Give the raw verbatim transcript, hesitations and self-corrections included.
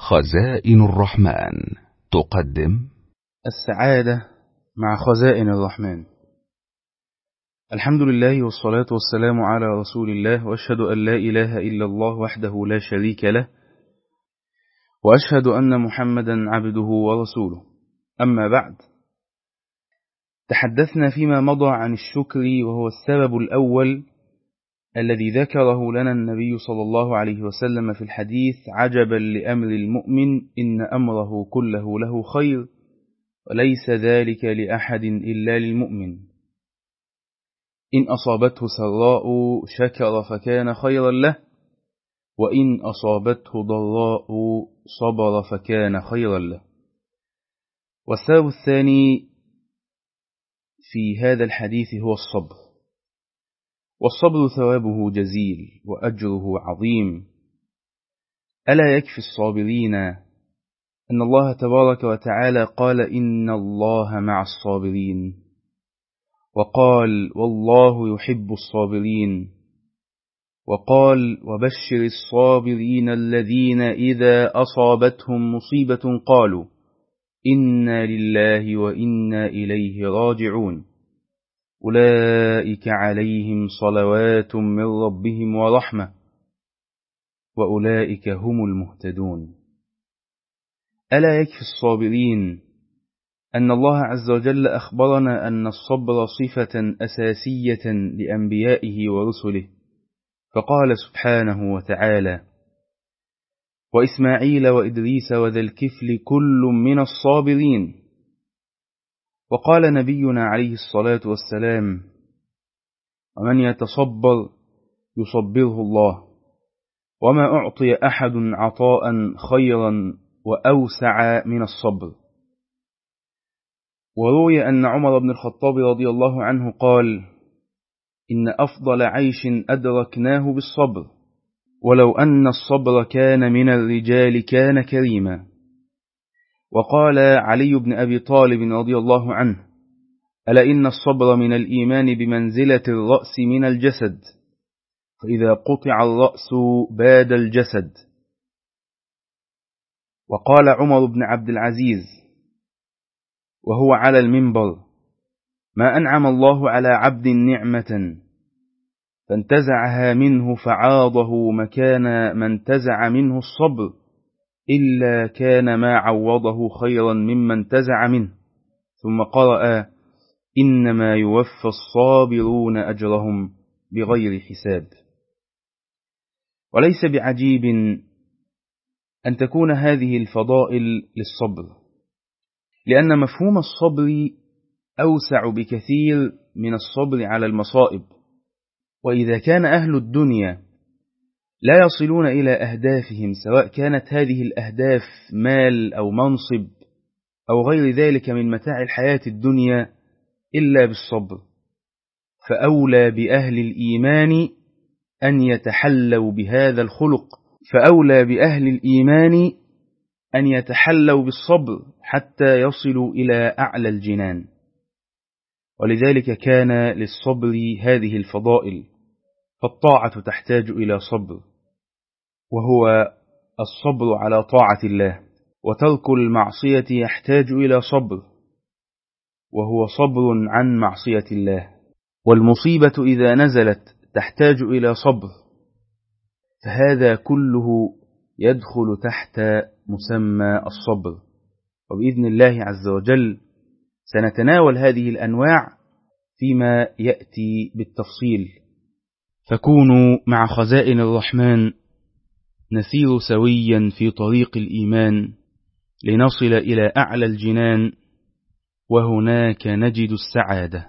خزائن الرحمن تقدم السعادة مع خزائن الرحمن. الحمد لله والصلاة والسلام على رسول الله، وأشهد أن لا إله إلا الله وحده لا شريك له، وأشهد أن محمدا عبده ورسوله. أما بعد، تحدثنا فيما مضى عن الشكر، وهو السبب الأول الذي ذكره لنا النبي صلى الله عليه وسلم في الحديث: عجبا لأمر المؤمن إن أمره كله له خير وليس ذلك لأحد إلا للمؤمن. إن أصابته سراء شكر فكان خيرا له، وإن أصابته ضراء صبر فكان خيرا له. والسبب الثاني في هذا الحديث هو الصبر، والصبر ثوابه جزيل وأجره عظيم. ألا يكفي الصابرين أن الله تبارك وتعالى قال: إن الله مع الصابرين، وقال: والله يحب الصابرين، وقال: وبشر الصابرين الذين إذا أصابتهم مصيبة قالوا إنا لله وإنا إليه راجعون، أولئك عليهم صلوات من ربهم ورحمة، وأولئك هم المهتدون. ألا يكفي الصابرين أن الله عز وجل أخبرنا أن الصبر صفة أساسية لأنبيائه ورسله، فقال سبحانه وتعالى: وإسماعيل وإدريس وذا الكفل كل من الصابرين. وقال نبينا عليه الصلاة والسلام: ومن يتصبر يصبره الله، وما أعطي أحد عطاء خيرا وأوسع من الصبر. وروي أن عمر بن الخطاب رضي الله عنه قال: إن أفضل عيش أدركناه بالصبر، ولو أن الصبر كان من الرجال كان كريما. وقال علي بن أبي طالب رضي الله عنه: ألا إن الصبر من الإيمان بمنزلة الرأس من الجسد، فإذا قطع الرأس باد الجسد. وقال عمر بن عبد العزيز وهو على المنبر: ما أنعم الله على عبد نعمة فانتزعها منه فعاضه مكان ما انتزع منه الصبر، إلا كان ما عوضه خيرا مما انتزع منه. ثم قرأ: إنما يوفى الصابرون أجرهم بغير حساب. وليس بعجيب أن تكون هذه الفضائل للصبر، لأن مفهوم الصبر أوسع بكثير من الصبر على المصائب. وإذا كان أهل الدنيا لا يصلون إلى أهدافهم، سواء كانت هذه الأهداف مال أو منصب أو غير ذلك من متاع الحياة الدنيا، إلا بالصبر، فأولى بأهل الإيمان أن يتحلوا بهذا الخلق، فأولى بأهل الإيمان أن يتحلوا بالصبر حتى يصلوا إلى أعلى الجنان. ولذلك كان للصبر هذه الفضائل. فالطاعة تحتاج إلى صبر، وهو الصبر على طاعة الله، وترك المعصية يحتاج إلى صبر، وهو صبر عن معصية الله. والمصيبة إذا نزلت تحتاج إلى صبر، فهذا كله يدخل تحت مسمى الصبر. وبإذن الله عز وجل سنتناول هذه الأنواع فيما يأتي بالتفصيل. فكونوا مع خزائن الرحمن نسير سويا في طريق الإيمان لنصل إلى أعلى الجنان، وهناك نجد السعادة.